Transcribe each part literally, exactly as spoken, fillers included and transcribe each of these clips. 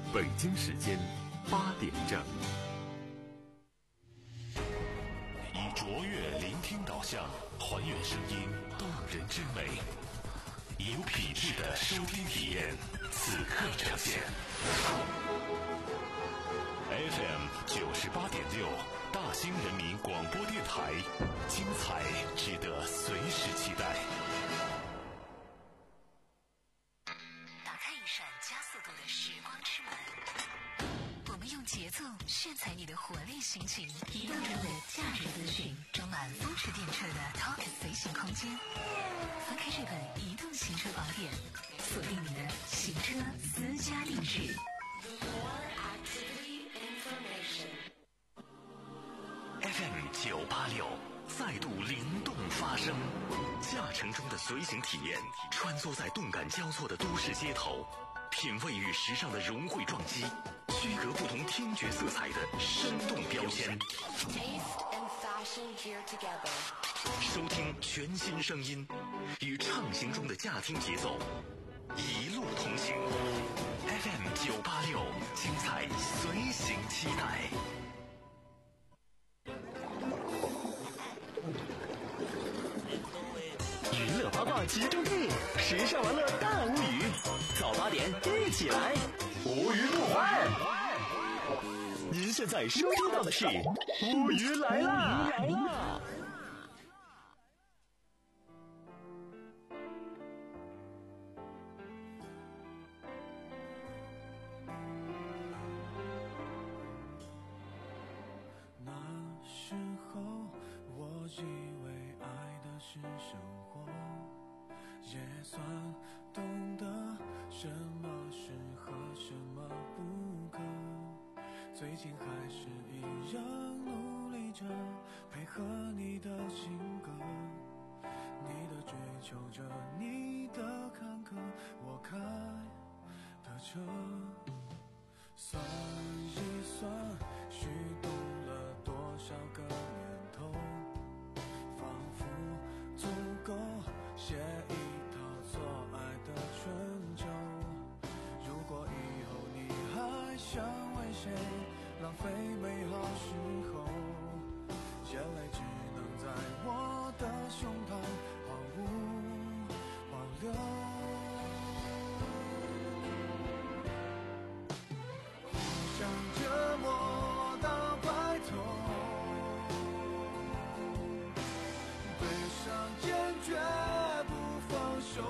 北京时间八点整。 以卓越聆听导向，还原声音动人之美，有品质的收听体验，此刻呈现。F M 九十八点六，大兴人民广播电台，精彩值得随时期待。 打开一扇加速度的时光之门，我们用节奏炫彩你的活力心情，移动中的价值资讯，装满风驰电掣的 Talk 随行空间。翻开这本移动行车宝典，锁定你的行车私家定制。 F M 九八六再度灵动发声，驾乘中的随行体验，穿梭在动感交错的都市街头，品味与时尚的融汇撞击，区隔不同听觉色彩的生动标签。收听全新声音，与畅行中的驾听节奏，一路同行。F M 九八六，精彩随行期待。 娱乐八卦集中地，时尚玩乐大无语。早八点一起来，无鱼不欢。您现在收听到的是无鱼来啦！来啦！ 那时候我以为爱的是生活，也算懂得什么适合什么不可，最近还是一样努力着配合你的性格，你的追求着，你的坎坷，我开的车，算一算虚度了多少个年头，仿佛足够写一套做爱的春秋。如果以后你还想为谁浪费美好时候，眼泪只能在我的胸膛毫无保留。想折磨到白头，悲伤坚决不放手，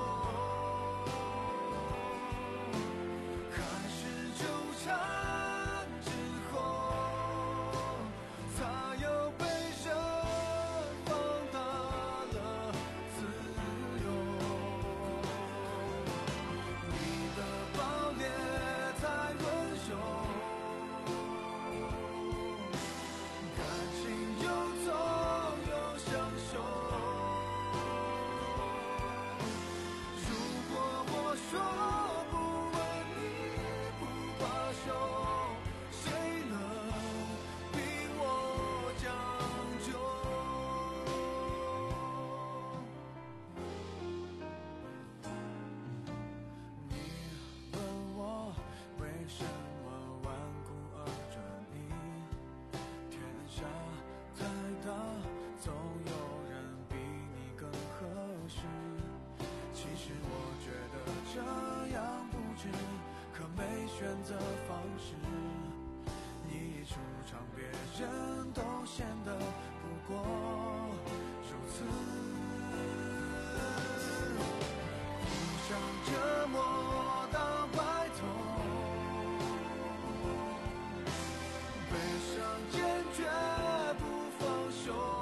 开始纠缠之后，才有被人放大了自由。你的暴烈在轮休，选择方式，你一出场，别人都显得不过如此。互相折磨到白头，悲伤坚决不放手。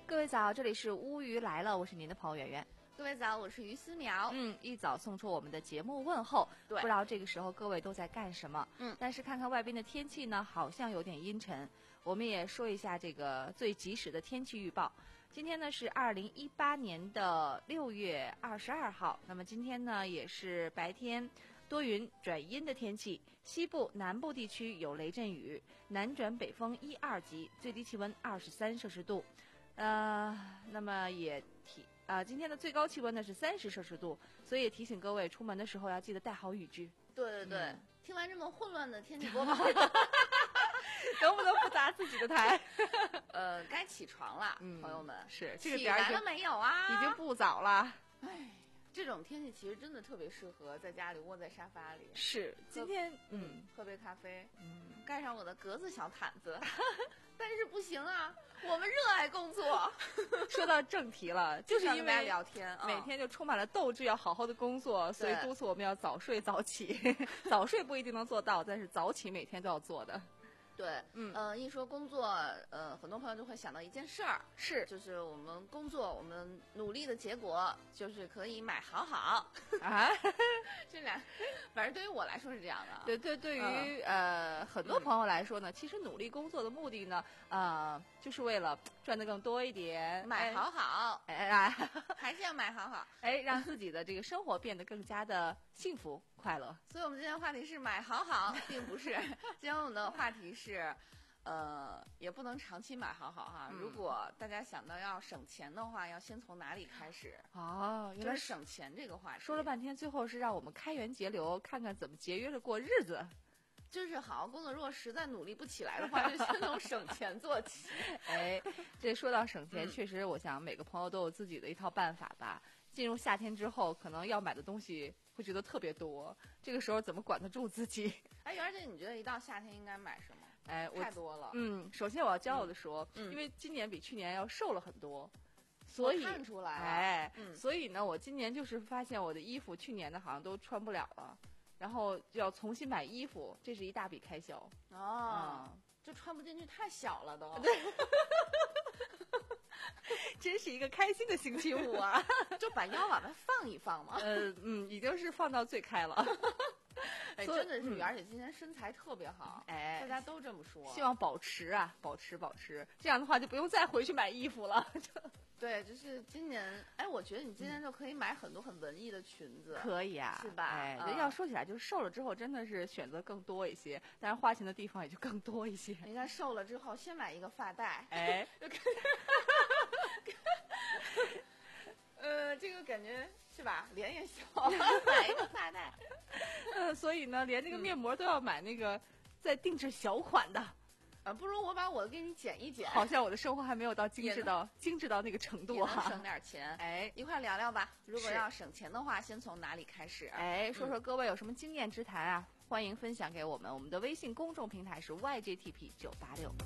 各位早，这里是乌鱼来了，我是您的朋友圆圆。 各位早，我是于思苗。 嗯，一早送出我们的节目问候。 对， 不知道这个时候各位都在干什么？ 嗯， 但是看看外边的天气呢，好像有点阴沉。我们也说一下这个最及时的天气预报。今天呢是二零一八年的六月二十二号，那么今天呢也是白天多云转阴的天气，西部、南部地区有雷阵雨，南转北风一二级，最低气温二十三摄氏度。呃，那么也提啊、呃，今天的最高气温呢是三十摄氏度，所以也提醒各位出门的时候要记得带好雨具。 对对对，嗯、听完这么混乱的天气播报， 能不能不砸自己的台？ 呃，该起床了，嗯、朋友们， 是这个点起来了没有啊？ 已经不早了。 哎，这种天气其实真的特别适合在家里窝在沙发里。 是，今天嗯，喝杯咖啡，嗯，盖上我的格子小毯子。但是不行啊，我们热爱工作。 说到正题了，就是因为聊天， 每天就充满了斗志，要好好的工作，所以督促我们要早睡早起。早睡不一定能做到，但是早起每天都要做的。 对，嗯，呃，一说工作，呃，很多朋友就会想到一件事儿， 是， 就是我们工作，我们努力的结果，就是可以买好好啊， 这俩，反正对于我来说是这样的。 对对，对于、嗯、呃很多朋友来说呢，其实努力工作的目的呢，呃，就是为了赚得更多一点， 买好好， 哎哎， 还是要买好好， 哎，让自己的这个生活变得更加的幸福快乐。 所以我们今天的话题是买好好，并不是，今天我们的话题是。是，呃，也不能长期买好好哈。嗯、如果大家想到要省钱的话，要先从哪里开始？ 哦，原来就是省钱这个话题。 说了半天，最后是让我们开源节流，看看怎么节约着过日子。 就是好好工作，如果实在努力不起来的话，就先从省钱做起。 哎，这说到省钱，嗯、确实，我想每个朋友都有自己的一套办法吧。进入夏天之后，可能要买的东西会觉得特别多，这个时候怎么管得住自己？ 哎，而且你觉得一到夏天应该买什么？ 哎， 太多了。 嗯，首先我要骄傲的说，嗯、因为今年比去年要瘦了很多，所以看出来了。 哎，嗯、所以呢，我今年就是发现我的衣服去年的好像都穿不了了，然后就要重新买衣服，这是一大笔开销。 哦，嗯、就穿不进去，太小了都。 对。真是一个开心的星期五啊！ 就把腰往那放一放嘛。 呃嗯，已经是放到最开了。 哎，真的是，嗯、而且今天身材特别好， 哎， 大家都这么说。 希望保持啊，保持保持，这样的话就不用再回去买衣服了。 对，就是今年，哎，我觉得你今年就可以买很多很文艺的裙子。 可以啊， 是吧？ 哎， 嗯、 要说起来，就是瘦了之后真的是选择更多一些，但是花钱的地方也就更多一些。 人家瘦了之后，先买一个发带， 哎。 呃，这个感觉是吧？脸也小，买一个发带。 呃，所以呢，连那个面膜都要买那个再定制小款的。 啊，不如我把我给你减一减。 好像我的生活还没有到精致到精致到那个程度哈、啊，省点钱。 哎， 一块聊聊吧。如果要省钱的话，先从哪里开始？ 哎，说说各位有什么经验之谈啊？嗯、欢迎分享给我们。我们的微信公众平台是 Y J T P 九八六。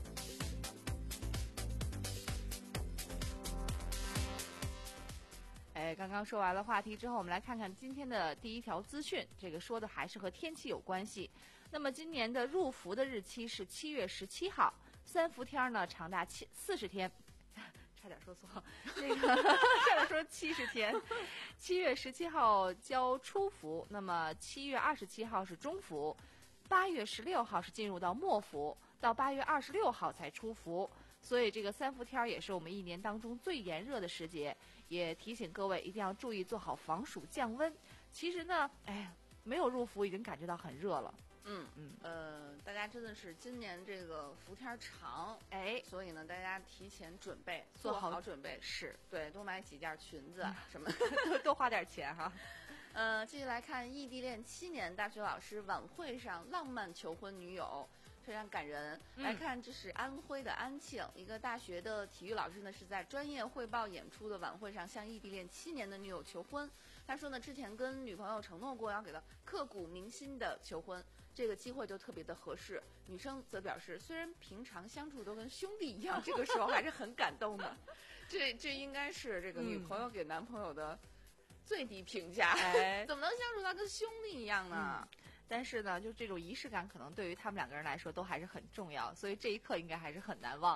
哎，刚刚说完了话题之后，我们来看看今天的第一条资讯。这个说的还是和天气有关系。那么今年的入伏的日期是七月十七号，三伏天呢长达七四十天，差点说错，那个差点说七十天。七月十七号交初伏，那么七月二十七号是中伏，八月十六号是进入到末伏，到八月二十六号才出伏。所以这个三伏天也是我们一年当中最炎热的时节，也提醒各位一定要注意做好防暑降温。其实呢，哎，没有入伏已经感觉到很热了。 嗯嗯呃，大家真的是今年这个伏天长，哎，所以呢，大家提前准备，做好准备， 是对，多买几件裙子、嗯、什么， 多多花点钱哈。 呃，继续来看异地恋七年大学老师晚会上浪漫求婚女友。非常感人。来看，这是安徽的安庆，一个大学的体育老师呢，是在专业汇报演出的晚会上向异地恋七年的女友求婚。他说呢，之前跟女朋友承诺过要给他刻骨铭心的求婚，这个机会就特别的合适。女生则表示，虽然平常相处都跟兄弟一样，这个时候还是很感动的。这这应该是这个女朋友给男朋友的最低评价。哎，怎么能相处到跟兄弟一样呢？ 嗯，但是呢，就这种仪式感，可能对于他们两个人来说都还是很重要，所以这一刻应该还是很难忘的。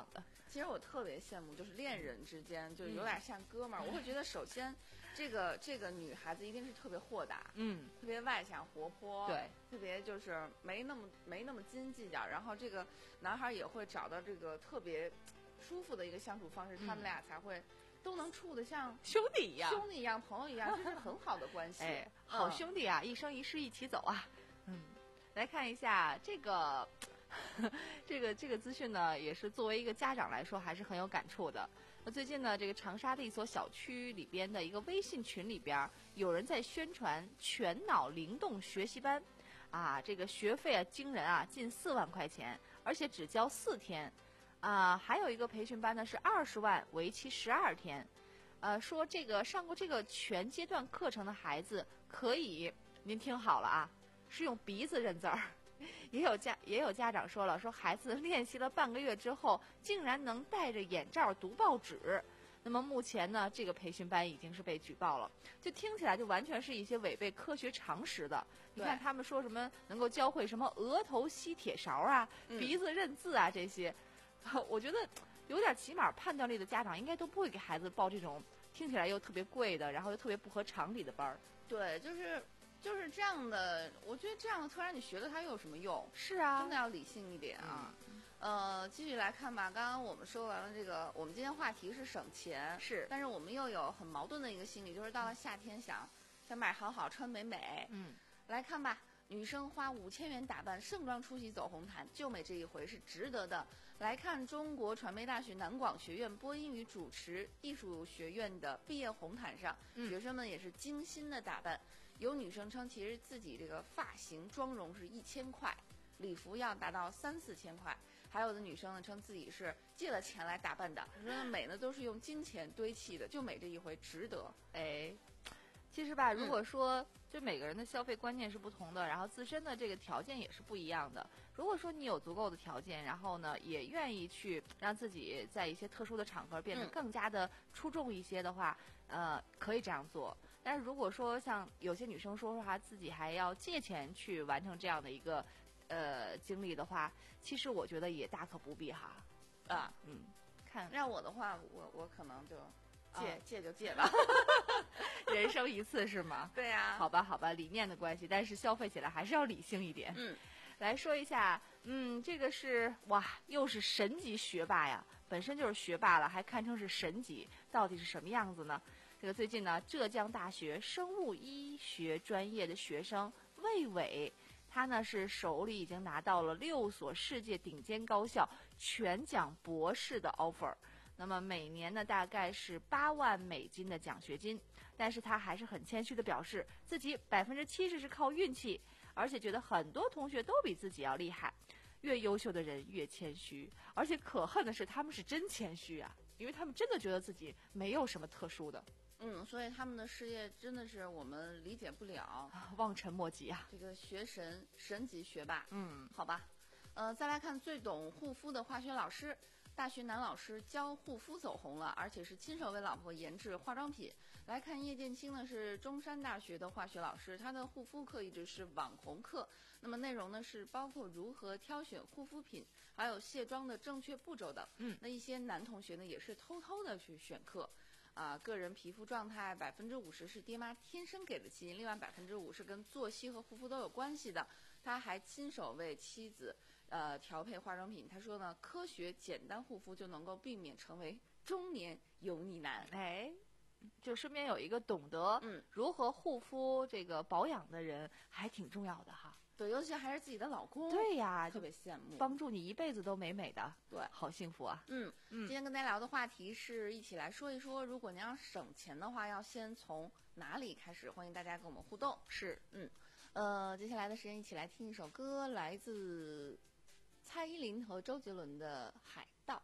其实我特别羡慕，就是恋人之间，就是有点像哥们儿。嗯、我会觉得，首先，这个这个女孩子一定是特别豁达， 嗯， 特别外向活泼， 对， 特别就是没那么没那么斤计较。然后这个男孩也会找到这个特别舒服的一个相处方式，嗯、他们俩才会都能处得像兄弟一样， 兄弟一样，朋友一样，这是很好的关系。 哎，好兄弟啊，嗯、一生一世一起走啊。嗯，来看一下这个。这个这个资讯呢，也是作为一个家长来说，还是很有感触的。那最近呢，这个长沙的一所小区里边的一个微信群里边，有人在宣传全脑灵动学习班，啊，这个学费啊惊人啊，近四万块钱，而且只教四天，啊，还有一个培训班呢是二十万，为期十二天。呃，说这个上过这个全阶段课程的孩子，可以，您听好了啊，是用鼻子认字儿。也有家也有家长说了，说孩子练习了半个月之后，竟然能戴着眼罩读报纸。那么目前呢，这个培训班已经是被举报了，就听起来就完全是一些违背科学常识的。你看他们说什么能够教会什么额头吸铁勺啊、 嗯、 鼻子认字啊这些，我觉得有点起码判断力的家长应该都不会给孩子报这种听起来又特别贵的，然后又特别不合常理的班儿。 对，就是。就是这样的，我觉得这样的课让你学了它又有什么用？ 是啊， 真的要理性一点啊。嗯、呃，继续来看吧。刚刚我们说完了这个，我们今天话题是省钱， 是， 但是我们又有很矛盾的一个心理，就是到了夏天想想买好好穿美美。 嗯， 来看吧，女生花五千元打扮盛装出席走红毯，就美这一回是值得的。来看中国传媒大学南广学院播音与主持艺术学院的毕业红毯上， 嗯、 学生们也是精心的打扮。有女生称，其实自己这个发型妆容是一千块，礼服要达到三四千块。还有的女生呢称自己是借了钱来打扮的，说美呢都是用金钱堆砌的，就美这一回值得。 哎，其实吧，如果说、嗯、就每个人的消费观念是不同的，然后自身的这个条件也是不一样的。如果说你有足够的条件，然后呢也愿意去让自己在一些特殊的场合变得更加的出众一些的话，嗯、呃，可以这样做。但是如果说像有些女生说说她自己还要借钱去完成这样的一个呃经历的话，其实我觉得也大可不必哈。 啊， 嗯，看让我的话，我我可能就借、啊、借就借吧， 人生一次是吗？ 对呀、啊。 好吧，好吧，理念的关系，但是消费起来还是要理性一点。 嗯， 来说一下，嗯，这个是哇，又是神级学霸呀，本身就是学霸了，还堪称是神级，到底是什么样子呢？这个最近呢，浙江大学生物医学专业的学生魏伟，他呢是手里已经拿到了六所世界顶尖高校全奖博士的 offer， 那么每年呢大概是八万美金的奖学金，但是他还是很谦虚的表示，自己百分之七十是靠运气，而且觉得很多同学都比自己要厉害，越优秀的人越谦虚，而且可恨的是他们是真谦虚啊，因为他们真的觉得自己没有什么特殊的。 嗯，所以他们的事业真的是我们理解不了， 望尘莫及啊！ 这个学神神级学霸， 嗯， 好吧。呃，再来看最懂护肤的化学老师，大学男老师教护肤走红了，而且是亲手为老婆研制化妆品。来看叶剑清呢，是中山大学的化学老师，他的护肤课一直是网红课。那么内容呢是包括如何挑选护肤品，还有卸妆的正确步骤等。 嗯， 那一些男同学呢也是偷偷的去选课。啊，个人皮肤状态百分之五十是爹妈天生给的基因，另外百分之五是跟作息和护肤都有关系的。他还亲手为妻子呃调配化妆品。他说呢，科学简单护肤就能够避免成为中年油腻男。 哎，就身边有一个懂得嗯如何护肤这个保养的人，还挺重要的哈。 对，尤其还是自己的老公。 对呀， 特别羡慕， 帮助你一辈子都美美的。 对， 好幸福啊。 嗯嗯， 今天跟大家聊的话题是一起来说一说，如果您要省钱的话，要先从哪里开始？欢迎大家跟我们互动。 是， 嗯，呃，接下来的时间一起来听一首歌，来自蔡依林和周杰伦的《海盗》。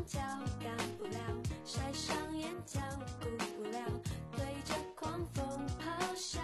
角干不了，晒伤眼角顾不了，对着狂风咆哮。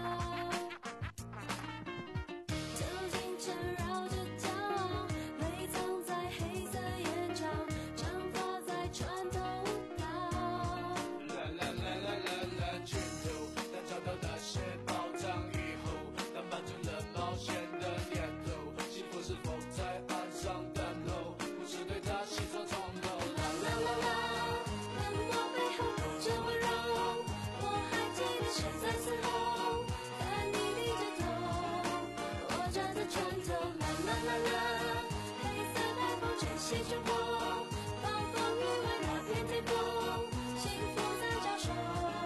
旧金缠绕着骄傲，泪藏在黑色眼罩，长发在穿透舞蹈。 啦啦啦啦啦啦，拳头，当找到那些宝藏以后，那满足了冒险的念头。幸福是否在岸上等候？不是对他洗刷从头。 啦啦啦啦，冷漠背后这温柔，我还记得是在死后，看你低着头，我站在船头。啦啦啦啦，黑色大风吹袭着我，暴风雨为那片天空，幸福在招手。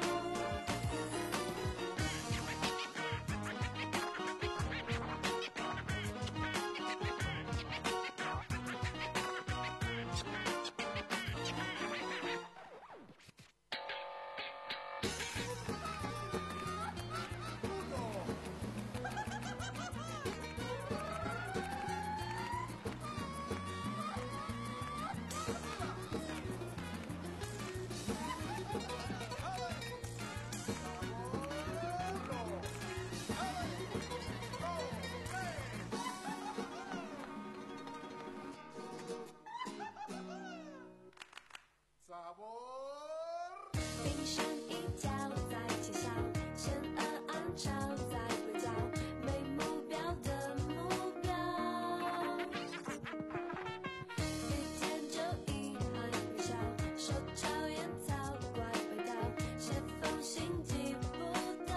冰山一角在窃笑，险恶暗潮在围剿，没目标的目标。雨天就遗憾微笑，手抄烟草怪味道，写封信寄不到。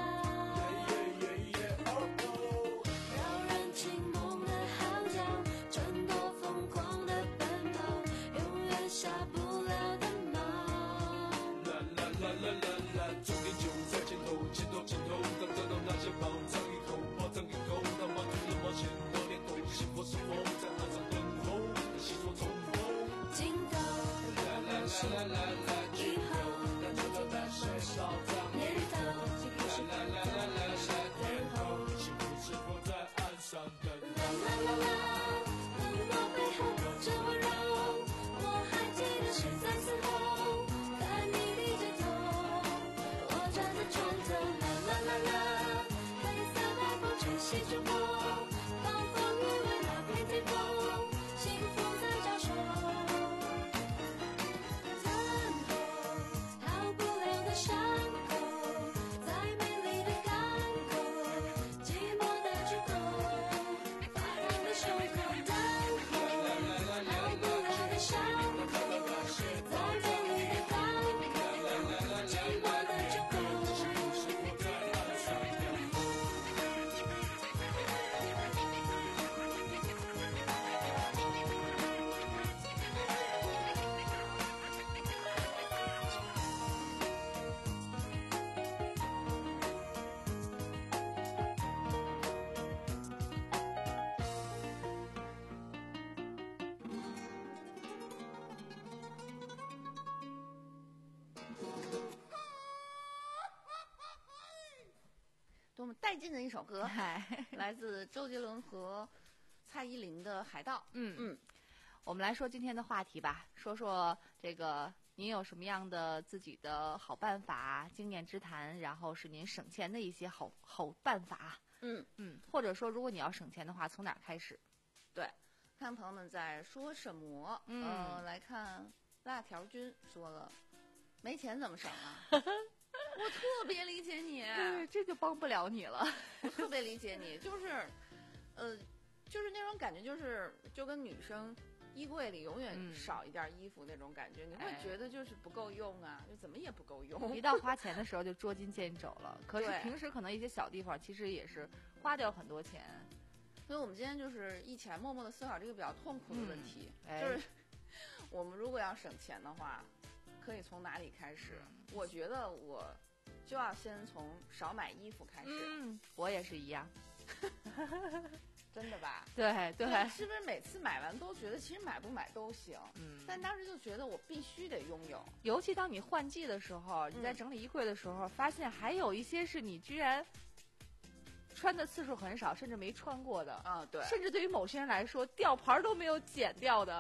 扰人清梦的号角，争夺疯狂的奔跑，永远下不了的锚。 啦啦啦啦啦，终点就在前头，前头前头，当得到那些宝藏以后，宝藏以后，当完成了冒险的念头，幸福是否在岸上等候？细说从头。 尽头， 啦啦啦啦啦， 以后， 当找到那些宝藏年头，幸福是啦啦啦啦啦， 等候。 幸福是否在岸上等啦啦啦啦，冷漠背后这温柔，我还记得是在死后，看你低着头，我站在船头。啦啦啦啦，黑色大风吹袭着我，暴风雨为那片天空，幸福在招手。残后，逃不了的伤口，在美丽的港口，寂寞的出口，发烫的胸口等候。逃不了的伤口，在美丽的港口，寂寞的出口。 多么带劲的一首歌， 嗨， 来自周杰伦和蔡依林的《海盗》。 嗯嗯， 我们来说今天的话题吧，说说这个您有什么样的自己的好办法、经验之谈，然后是您省钱的一些好好办法。 嗯嗯，或者说如果你要省钱的话，从哪儿开始？ 对，看朋友们在说什么。 嗯呃来看辣条君说了，没钱怎么省啊？我特别理解你， 对，这就帮不了你了。 我特别理解你，就是，呃，就是那种感觉，就是就跟女生衣柜里永远嗯少一件衣服那种感觉，你会哎觉得就是不够用啊，就怎么也不够用。 一到花钱的时候就捉襟见肘了。可是对平时可能一些小地方其实也是花掉很多钱。 所以我们今天就是一起来默默的思考这个比较痛苦的问题， 嗯哎就是我们如果要省钱的话，可以从哪里开始？我觉得我就要先从少买衣服开始。 嗯，我也是一样。 真的吧？ 对对， 是不是每次买完都觉得其实买不买都行？ 嗯， 但当时就觉得我必须得拥有。 尤其当你换季的时候，你在整理衣柜的时候，发现还有一些是你居然穿的次数很少，甚至没穿过的。 啊，对。 甚至对于某些人来说，吊牌都没有剪掉的，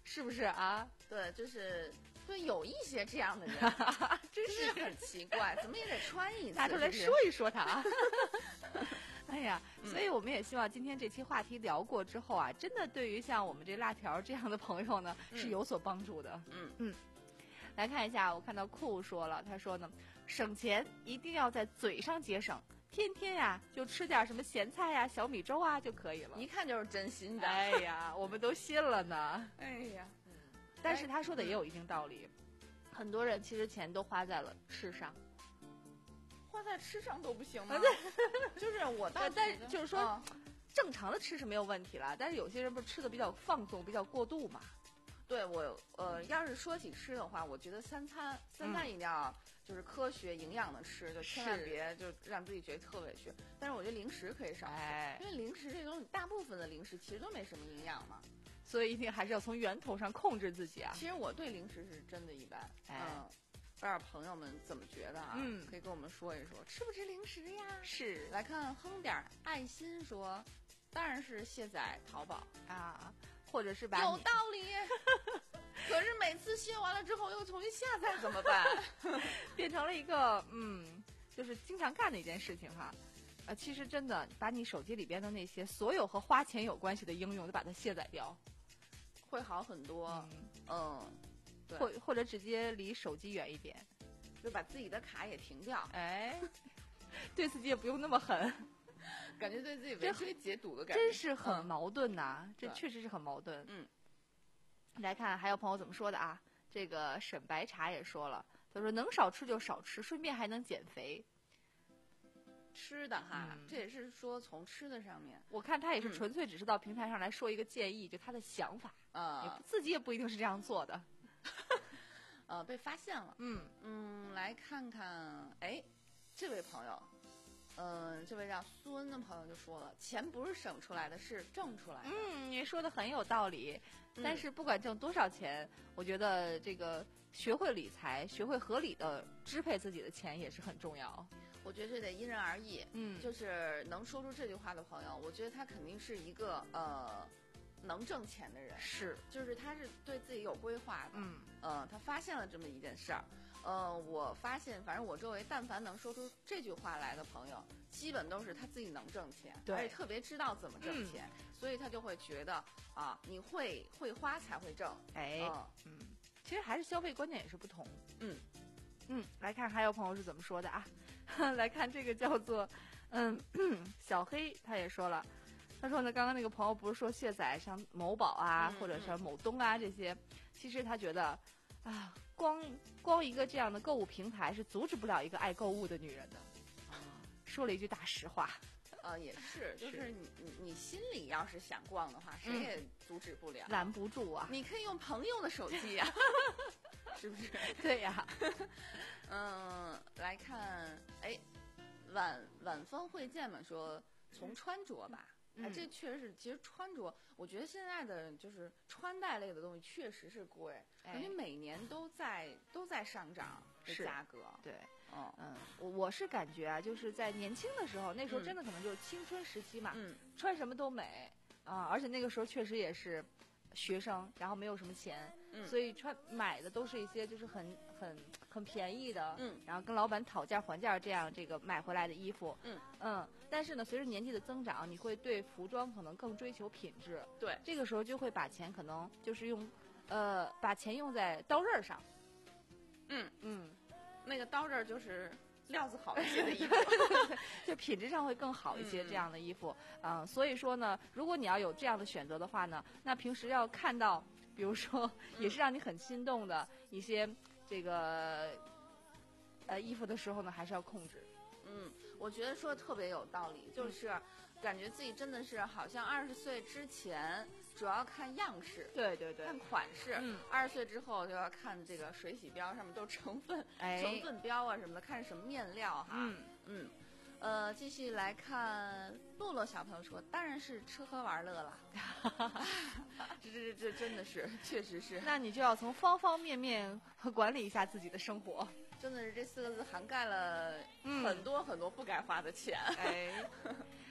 是不是啊？ 对，就是对，有一些这样的人，真是很奇怪，怎么也得穿一次， 拿出来是不是说一说他啊。哎呀，所以我们也希望今天这期话题聊过之后啊，真的对于像我们这辣条这样的朋友呢， 嗯是有所帮助的。 嗯嗯，来看一下，我看到酷说了，他说呢，省钱一定要在嘴上节省，天天呀就吃点什么咸菜呀、小米粥啊就可以了。 一看就是真心的。 哎呀，我们都信了呢。 哎呀， 但是他说的也有一定道理，很多人其实钱都花在了吃上。 花在吃上都不行吗？就是我倒呃但觉得就是说嗯正常的吃是没有问题了，但是有些人不是吃的比较放纵、比较过度嘛？ 对我呃，要是说起吃的话，我觉得三餐三餐一定要就是科学营养的吃，就千万是别就让自己觉得特委屈。但是我觉得零食可以少吃， 哎因为零食这东西大部分的零食其实都没什么营养嘛。 所以一定还是要从源头上控制自己啊。 其实我对零食是真的一般， 哎嗯，不知道朋友们怎么觉得啊？ 嗯可以跟我们说一说，吃不吃零食呀？ 是来看哼点儿爱心说，当然是卸载淘宝， 啊，或者是把有你道理。可是每次卸完了之后又重新下载怎么办？ 变成了一个嗯，就是经常干的一件事情哈。呃，其实真的把你手机里边的那些所有和花钱有关系的应用都把它卸载掉， 会好很多。 嗯， 嗯，对或或者直接离手机远一点。 就把自己的卡也停掉， 哎，对自己也不用那么狠， 感觉对自己这围追解堵的感觉， 真是很嗯矛盾呐、这对确实是很矛盾。 嗯， 来看还有朋友怎么说的啊？这个沈白茶也说了，他说能少吃就少吃，顺便还能减肥。 吃的哈， 嗯这也是说从吃的上面， 我看他也是嗯纯粹只是到平台上来说一个建议，就他的想法，也呃不自己也不一定是这样做的。 呃，被发现了。 嗯， 嗯，来看看，哎，这位朋友，嗯、这位叫苏恩的朋友就说了，钱不是省出来的，是挣出来的。 嗯，你说的很有道理。 嗯但是不管挣多少钱，我觉得这个学会理财，学会合理的支配自己的钱也是很重要。 我觉得这得因人而异。 嗯就是能说出这句话的朋友，我觉得他肯定是一个呃能挣钱的人， 是， 就是他是对自己有规划的。 嗯呃，他发现了这么一件事儿。呃，我发现，反正我周围但凡能说出这句话来的朋友，基本都是他自己能挣钱， 对而且特别知道怎么挣钱，所以他就会觉得啊，你会会花才会挣。 哎， 嗯嗯，其实还是消费观念也是不同。 嗯嗯，来看还有朋友是怎么说的啊？来看这个叫做嗯小黑，他也说了，他说呢，刚刚那个朋友不是说卸载像某宝啊， 嗯或者是某东啊这些，其实他觉得啊，光光一个这样的购物平台是阻止不了一个爱购物的女人的。说了一句大实话。 呃，也是，就是是你你你心里要是想逛的话，谁嗯也阻止不了。 拦不住啊！ 你可以用朋友的手机呀、是不是？ 对呀、 嗯，来看，哎，晚晚风会见嘛，说从穿着吧，哎， 嗯这确实是，其实穿着，我觉得现在的就是穿戴类的东西确实是贵， 哎感觉每年都在都在上涨的是价格。 对， 嗯嗯，我我是感觉啊，就是在年轻的时候，那时候嗯真的可能就是青春时期嘛， 嗯穿什么都美啊，而且那个时候确实也是学生，然后没有什么钱， 嗯所以穿买的都是一些就是很很很便宜的， 嗯然后跟老板讨价还价这样这个买回来的衣服， 嗯嗯，但是呢，随着年纪的增长，你会对服装可能更追求品质， 对， 这个时候就会把钱可能就是用，呃，把钱用在刀刃上， 嗯， 嗯， 那个刀刃就是料子好一些的衣服。 就品质上会更好一些嗯这样的衣服，嗯、所以说呢，如果你要有这样的选择的话呢，那平时要看到，比如说也是让你很心动的一些这个呃衣服的时候呢，还是要控制。 嗯，我觉得说的特别有道理，就是感觉自己真的是好像二十岁之前主要看样式。 对对对看款式， 嗯二十岁之后就要看这个水洗标上面都成分、 哎成分标啊什么的，看什么面料哈。 嗯嗯，呃，继续来看洛洛小朋友说，当然是吃喝玩乐了。这这这这真的是，确实是， 那你就要从方方面面管理一下自己的生活。 真的是这四个字涵盖了嗯很多很多不该花的钱。 哎，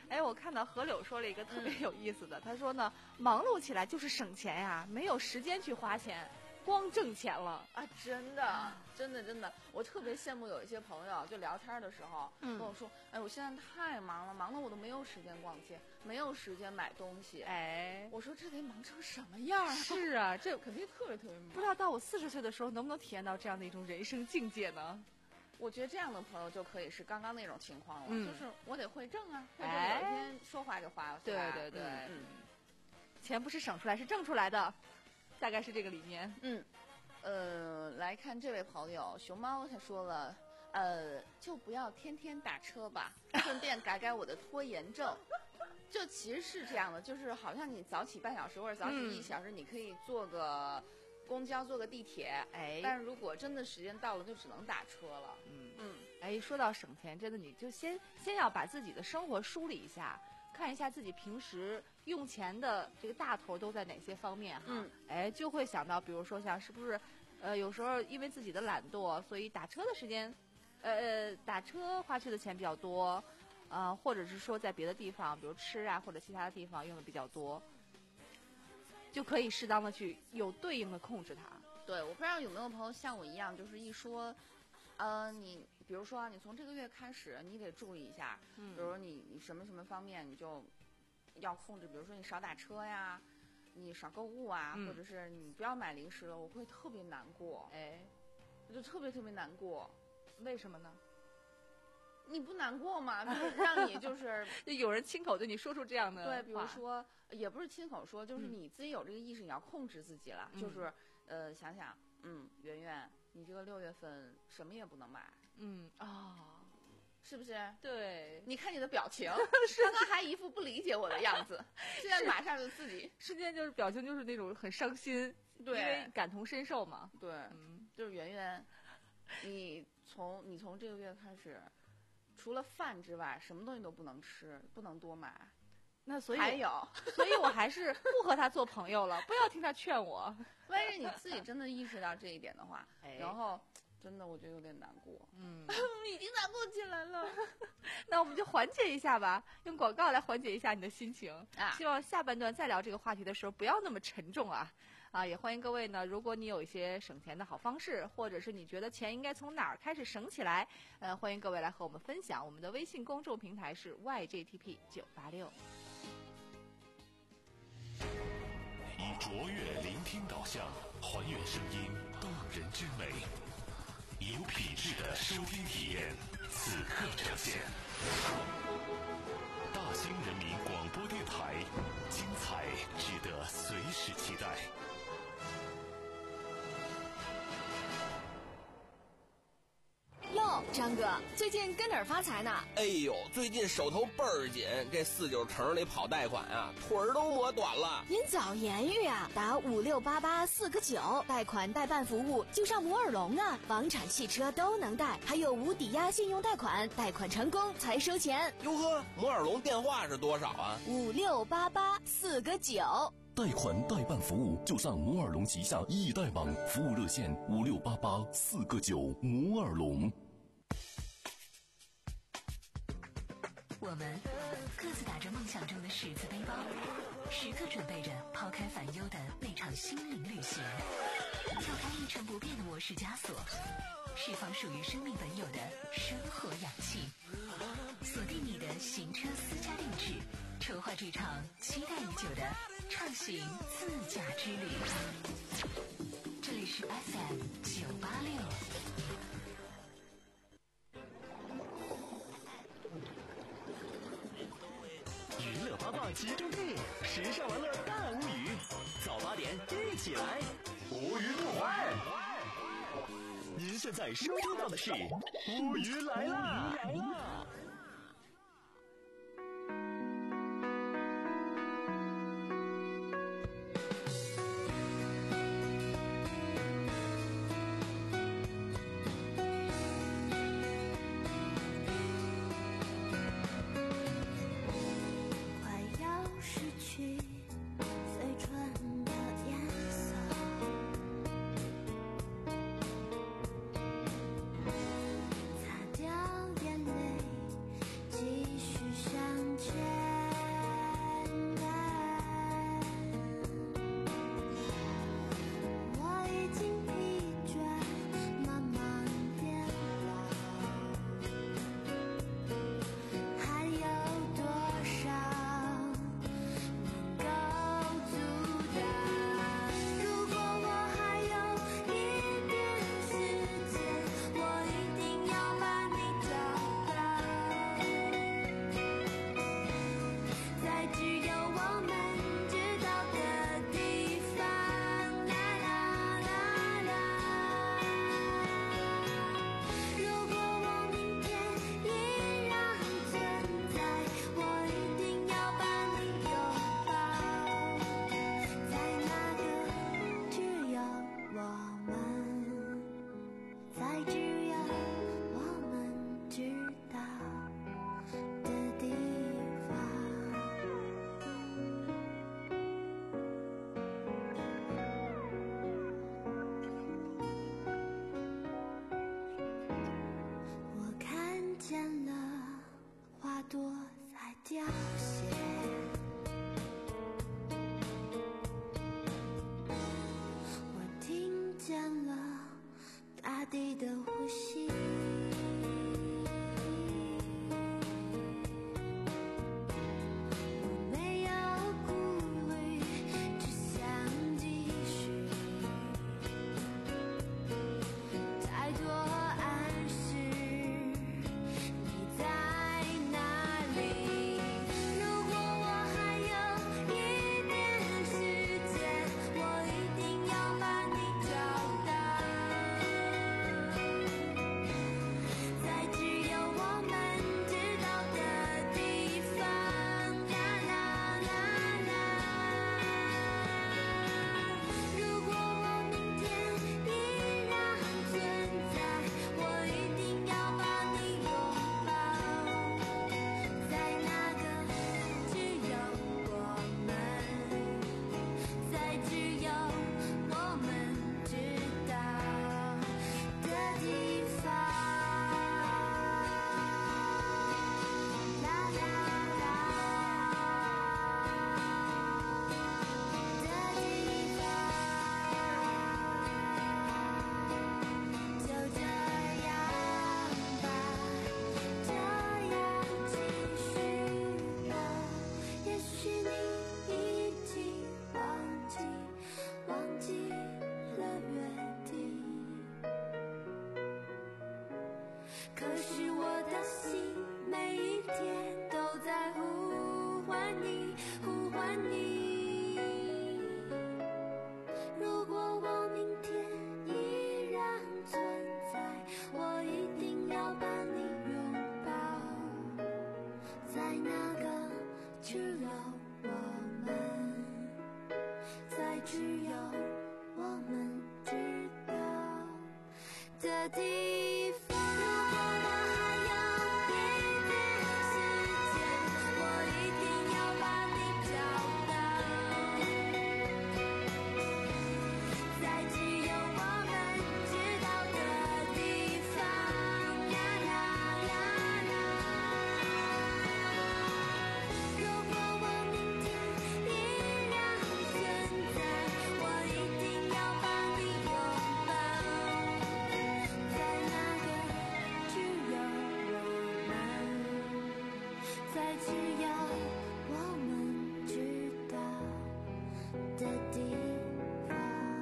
哎，我看到何柳说了一个特别有意思的，他说呢，忙碌起来就是省钱呀，没有时间去花钱，光挣钱了。 啊，真的，真的，真的，我特别羡慕有一些朋友，就聊天的时候、 嗯、 跟我说，哎，我现在太忙了，忙得我都没有时间逛街，没有时间买东西。 哎， 我说这得忙成什么样啊？ 是啊，这肯定特别特别忙。 不知道到我四十岁的时候能不能体验到这样的一种人生境界呢？ 我觉得这样的朋友就可以是刚刚那种情况了， 嗯、 就是我得会挣啊，会挣哎， 有一天说花就花了， 对对对， 嗯， 嗯钱不是省出来，是挣出来的，大概是这个理念。 嗯，呃，来看这位朋友熊猫，他说了，呃，就不要天天打车吧，顺便改改我的拖延症。就其实是这样的，就是好像你早起半小时或者早起一小时，你可以坐个公交，坐个地铁， 哎， 但是如果真的时间到了，就只能打车了。 嗯嗯，哎，说到省钱，真的你就先先要把自己的生活梳理一下，看一下自己平时用钱的这个大头都在哪些方面哈。 嗯， 哎，就会想到，比如说像是不是，呃，有时候因为自己的懒惰，所以打车的时间，呃，打车花去的钱比较多。呃，或者是说在别的地方，比如吃啊或者其他的地方用的比较多，就可以适当的去有对应的控制它。 对，我不知道有没有朋友像我一样，就是一说，呃，你比如说你从这个月开始，你得注意一下， 嗯， 比如说你你什么什么方面你就要控制，比如说你少打车呀，你少购物啊， 嗯、 或者是你不要买零食了，我会特别难过， 哎， 我就特别特别难过。 为什么呢？ 你不难过吗？就是让你就是有人亲口对你说出这样的对，比如说也不是亲口说，就是你自己有这个意识，你要控制自己了。 嗯、 就是呃，想想，嗯，圆圆，你这个六月份什么也不能买。 嗯啊、哦， 是不是？ 对， 你看你的表情，刚刚还一副不理解我的样子，现在马上就自己瞬间就是表情就是那种很伤心， 对， 因为感同身受嘛。 对， 嗯， 就是圆圆，你从你从这个月开始。除了饭之外，什么东西都不能吃，不能多买。 那所以还有， 所以我还是不和他做朋友了，不要听他劝我。 万一你自己真的意识到这一点的话， 哎、 然后真的我觉得有点难过。 嗯， 已经难过起来了。 那我们就缓解一下吧，用广告来缓解一下你的心情。 啊， 希望下半段再聊这个话题的时候不要那么沉重啊。啊，也欢迎各位呢，如果你有一些省钱的好方式，或者是你觉得钱应该从哪儿开始省起来，呃，欢迎各位来和我们分享。我们的微信公众平台是 Y J T P 九八六。 以卓越聆听导向，还原声音动人之美，以有品质的收听体验，此刻呈现。大兴人民广播电台，精彩值得随时期待。 哟，张哥，最近跟哪儿发财呢？ 哎呦，最近手头倍儿紧，这四九城里跑贷款啊，腿儿都磨短了。 您早言语啊，打五六八八四个九，贷款代办服务就上摩尔龙啊，房产、汽车都能贷，还有无抵押信用贷款，贷款成功才收钱。 哟呵，摩尔龙电话是多少啊？ 五六八八四个九。 贷款代办服务就上摩尔龙旗下易贷网，服务热线五六八八四个九。摩尔龙。 我们各自打着梦想中的十字背包，时刻准备着抛开烦忧的那场心灵旅行，跳开一成不变的模式枷锁，释放属于生命本有的生活氧气，锁定你的行车私家定制，筹划这场期待已久的畅行自驾之旅。这里是 F M 九八六。 娱乐八卦集中地，时尚玩乐大无语，早八点一起来，无语不欢。您现在收听到的是无语来啦！ 擦掉眼泪。 许你已经忘记，忘记了约定，可是我的心每一天都在呼唤你，呼唤你。如果我明天依然存在，我一定要把你拥抱，在那个只有我们，在只有我们知道的地方。如果我还有一点时间，我一定要把你找到，在只有我们知道的地方。呀啦呀啦。如果我明天依然存在，我一定要把你拥抱，在那个只有我们，在只有我们知道的地方。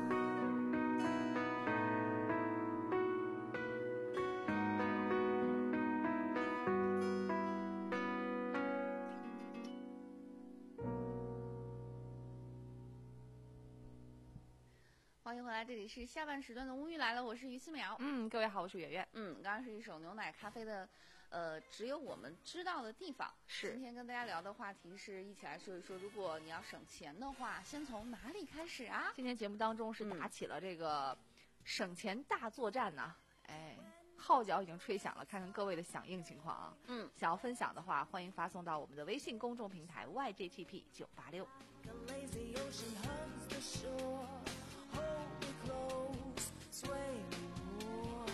欢迎回来，这里是下半时段的乌鱼来了，我是于思淼。 嗯，各位好，我是圆圆。 嗯，刚刚是一首牛奶咖啡的，呃，只有我们知道的地方。 是今天跟大家聊的话题是一起来说一说，如果你要省钱的话，先从哪里开始啊？ 今天节目当中是打嗯起了这个省钱大作战呢、哎，号角已经吹响了，看看各位的响应情况啊。 嗯， 想要分享的话，欢迎发送到我们的微信公众平台 Y J T P 九八六。 lazy ocean hugs the shore. Hold me close, sway me more,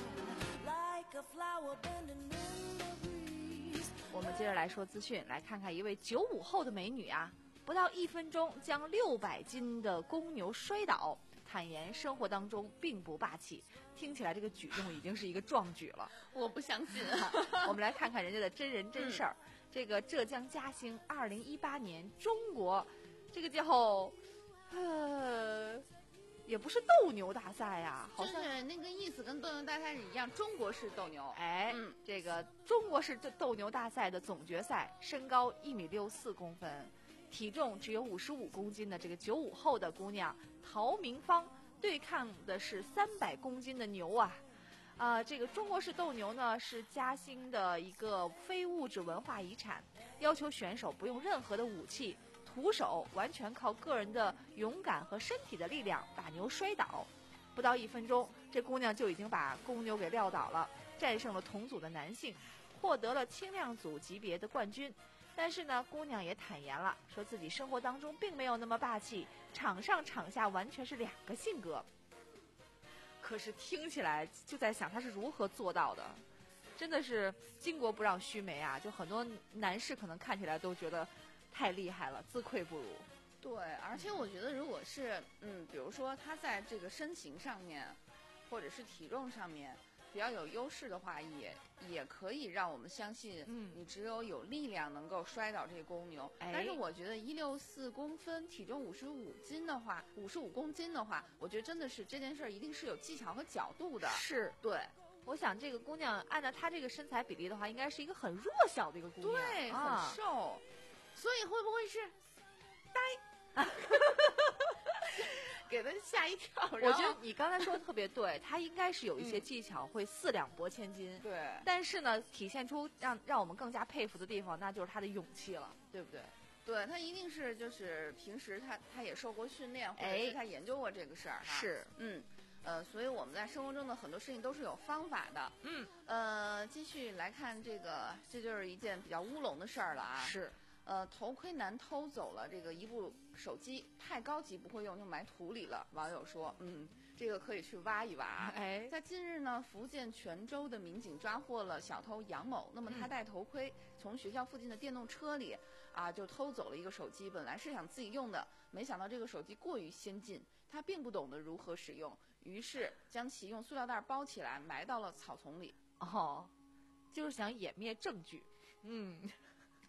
like a flower bending in the breeze. 我们接着来说资讯，来看看一位九五后的美女啊，不到一分钟将六百斤的公牛摔倒，坦言生活当中并不霸气。听起来这个举动已经是一个壮举了。 我不相信。 我们来看看人家的真人真事儿。 嗯、 这个浙江嘉兴二零一八年中国，这个叫呃，也不是斗牛大赛呀、好像就是那个意思跟斗牛大赛是一样，中国式斗牛。 哎， 嗯， 这个中国式斗牛大赛的总决赛，身高一米六四公分，体重只有五十五公斤的这个九五后的姑娘陶明芳，对抗的是三百公斤的牛啊！啊、呃，这个中国式斗牛呢是嘉兴的一个非物质文化遗产，要求选手不用任何的武器，徒手完全靠个人的勇敢和身体的力量把牛摔倒。不到一分钟，这姑娘就已经把公牛给撂倒了，战胜了同组的男性，获得了轻量组级别的冠军。但是呢，姑娘也坦言了，说自己生活当中并没有那么霸气，场上场下完全是两个性格。可是听起来就在想她是如何做到的，真的是巾帼不让须眉啊！就很多男士可能看起来都觉得太厉害了，自愧不如。 对，而且我觉得如果是嗯，比如说他在这个身形上面，或者是体重上面比较有优势的话，也也可以让我们相信， 嗯， 你只有有力量能够摔倒这个公牛。 哎、 但是我觉得一六四公分，体重五十五斤的话，五十五公斤的话，我觉得真的是这件事儿一定是有技巧和角度的。 是， 对。 我想这个姑娘按照她这个身材比例的话，应该是一个很弱小的一个姑娘， 对， 啊、 很瘦，所以会不会是呆？给他吓一跳。 我觉得你刚才说的特别对，他应该是有一些技巧，会四两拨千斤。 对。 但是呢，体现出让让我们更加佩服的地方，那就是他的勇气了，对不对？ 对，他一定是就是平时他他也受过训练，或者是他研究过这个事儿、哎。 是。 嗯。呃，所以我们在生活中的很多事情都是有方法的。 嗯。 呃，继续来看这个，这就是一件比较乌龙的事儿了啊。 是。 呃，头盔男偷走了这个一部手机，太高级不会用，就埋土里了。网友说，嗯，这个可以去挖一挖。 哎， 在近日呢，福建泉州的民警抓获了小偷杨某。那么他戴头盔，嗯、从学校附近的电动车里啊，就偷走了一个手机。本来是想自己用的，没想到这个手机过于先进，他并不懂得如何使用，于是将其用塑料袋包起来，埋到了草丛里。 哦，就是想湮灭证据。嗯。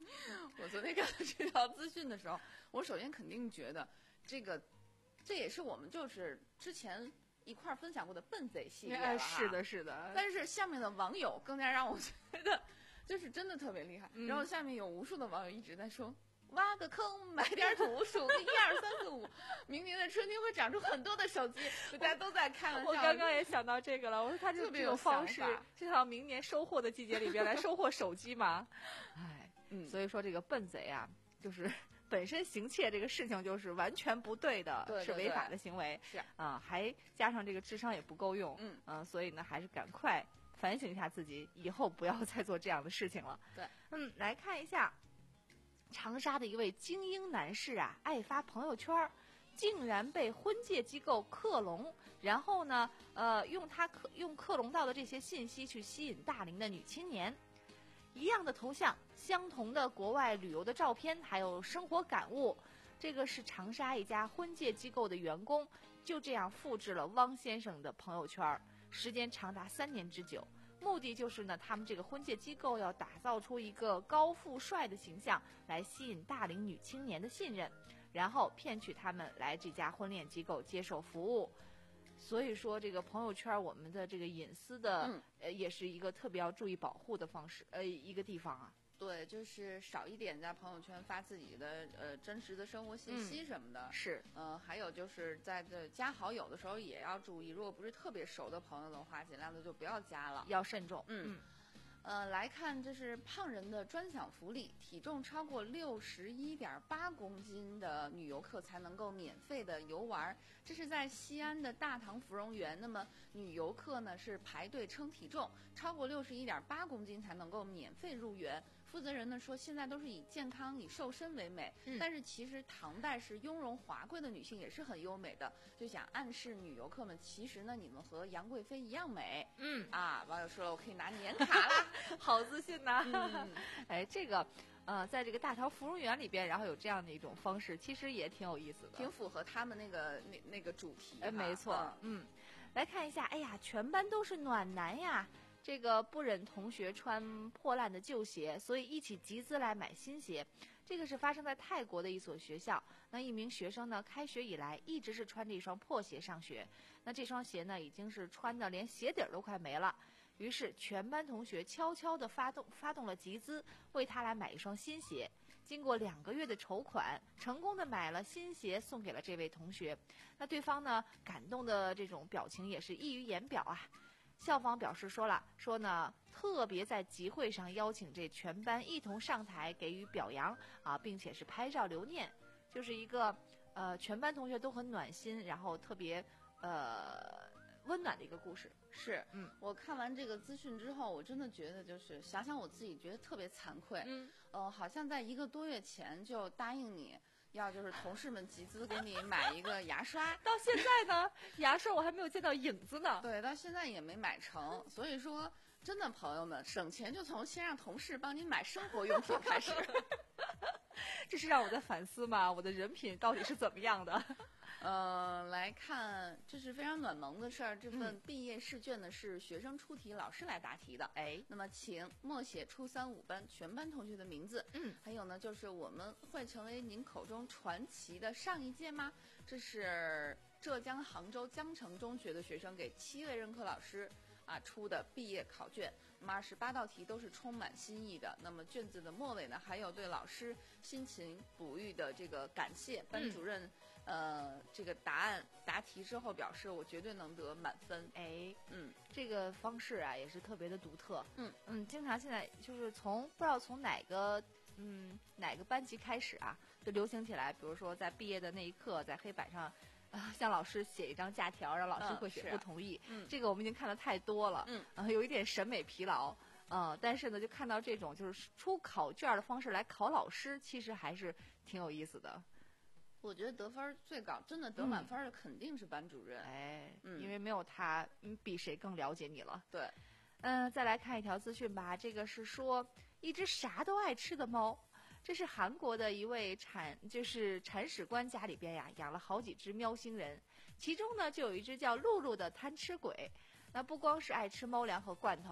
我昨天看到这条资讯的时候，我首先肯定觉得这个，这也是我们就是之前一块儿分享过的笨贼系列了哈。 是的，是的。 但是下面的网友更加让我觉得，就是真的特别厉害。 嗯、 然后下面有无数的网友一直在说。挖个坑，埋点土，数个一二三四五，明年的春天会长出很多的手机。大家都在开玩笑。 我刚刚也想到这个了，我说他就这种方式，就像明年收获的季节里边来收获手机嘛。哎，嗯，所以说这个笨贼啊，就是本身行窃这个事情就是完全不对的， 对对对是违法的行为。 是啊，还加上这个智商也不够用。 嗯嗯、呃，所以呢，还是赶快反省一下自己，以后不要再做这样的事情了。 对， 嗯，来看一下。长沙的一位精英男士啊，爱发朋友圈，竟然被婚介机构克隆，然后呢，呃，用他克用克隆到的这些信息去吸引大龄的女青年，一样的头像，相同的国外旅游的照片，还有生活感悟，这个是长沙一家婚介机构的员工，就这样复制了汪先生的朋友圈，时间长达三年之久。目的就是呢，他们这个婚介机构要打造出一个高富帅的形象，来吸引大龄女青年的信任，然后骗取他们来这家婚恋机构接受服务。所以说，这个朋友圈我们的这个隐私的， 嗯、 呃，也是一个特别要注意保护的方式，呃，一个地方啊。 对，就是少一点在朋友圈发自己的呃真实的生活信息什么的。 嗯、是， 呃，还有就是在这加好友的时候也要注意，如果不是特别熟的朋友的话，尽量的就不要加了， 要慎重。 嗯。嗯呃，来看这是胖人的专享福利，体重超过六十一点八公斤的女游客才能够免费的游玩。这是在西安的大唐芙蓉园，那么女游客呢是排队称体重，超过六十一点八公斤才能够免费入园。负责人呢说，现在都是以健康、以瘦身为美， 嗯、 但是其实唐代是雍容华贵的女性也是很优美的，就想暗示女游客们，其实呢你们和杨贵妃一样美。 嗯啊，网友说了，我可以拿年卡啦， 好自信呐、啊！ 嗯、 哎，这个。呃，在这个大唐芙蓉园里边，然后有这样的一种方式，其实也挺有意思的， 挺符合他们那个那那个主题。 哎，没错， 嗯， 嗯，来看一下，哎呀，全班都是暖男呀，这个不忍同学穿破烂的旧鞋，所以一起集资来买新鞋。这个是发生在泰国的一所学校，那一名学生呢，开学以来一直是穿着一双破鞋上学，那这双鞋呢，已经是穿的连鞋底儿都快没了。于是全班同学悄悄地发动发动了集资，为他来买一双新鞋。经过两个月的筹款，成功的买了新鞋送给了这位同学。那对方呢，感动的这种表情也是溢于言表啊。校方表示说了，说呢特别在集会上邀请这全班一同上台给予表扬啊，并且是拍照留念，就是一个呃全班同学都很暖心，然后特别呃温暖的一个故事。 是， 嗯， 我看完这个资讯之后，我真的觉得就是想想我自己，觉得特别惭愧。 嗯， 呃，好像在一个多月前就答应你要就是同事们集资给你买一个牙刷， 到现在呢，牙刷我还没有见到影子呢。 对，到现在也没买成。所以说，真的朋友们，省钱就从先让同事帮你买生活用品开始。 这是让我在反思嘛，我的人品到底是怎么样的？ 呃，来看，这是非常暖萌的事儿。这份毕业试卷呢是学生出题，老师来答题的。 哎， 那么请默写初三五班全班同学的名字。 嗯， 还有呢，就是我们会成为您口中传奇的上一届吗？这是浙江杭州江城中学的学生给七位任课老师啊出的毕业考卷。那么二十八道题都是充满新意的。那么卷子的末尾呢，还有对老师辛勤哺育的这个感谢。班主任、嗯、呃，这个答案答题之后表示，我绝对能得满分。 哎， 嗯， 这个方式啊也是特别的独特。 嗯嗯，经常现在就是从不知道从哪个嗯哪个班级开始啊，就流行起来。比如说在毕业的那一刻，在黑板上。啊，向老师写一张假条，让老师会写不同意。 嗯， 这个我们已经看得太多了。 嗯， 啊，有一点审美疲劳。嗯，但是呢，就看到这种就是出考卷的方式来考老师，其实还是挺有意思的。 我觉得得分最高，真的得满分的肯定是班主任。 嗯、哎， 嗯， 因为没有他，嗯，比谁更了解你了。 对。 嗯、呃，再来看一条资讯吧。这个是说一只啥都爱吃的猫。这是韩国的一位铲，就是铲屎官家里边呀养了好几只喵星人，其中呢就有一只叫露露的贪吃鬼。那不光是爱吃猫粮和罐头，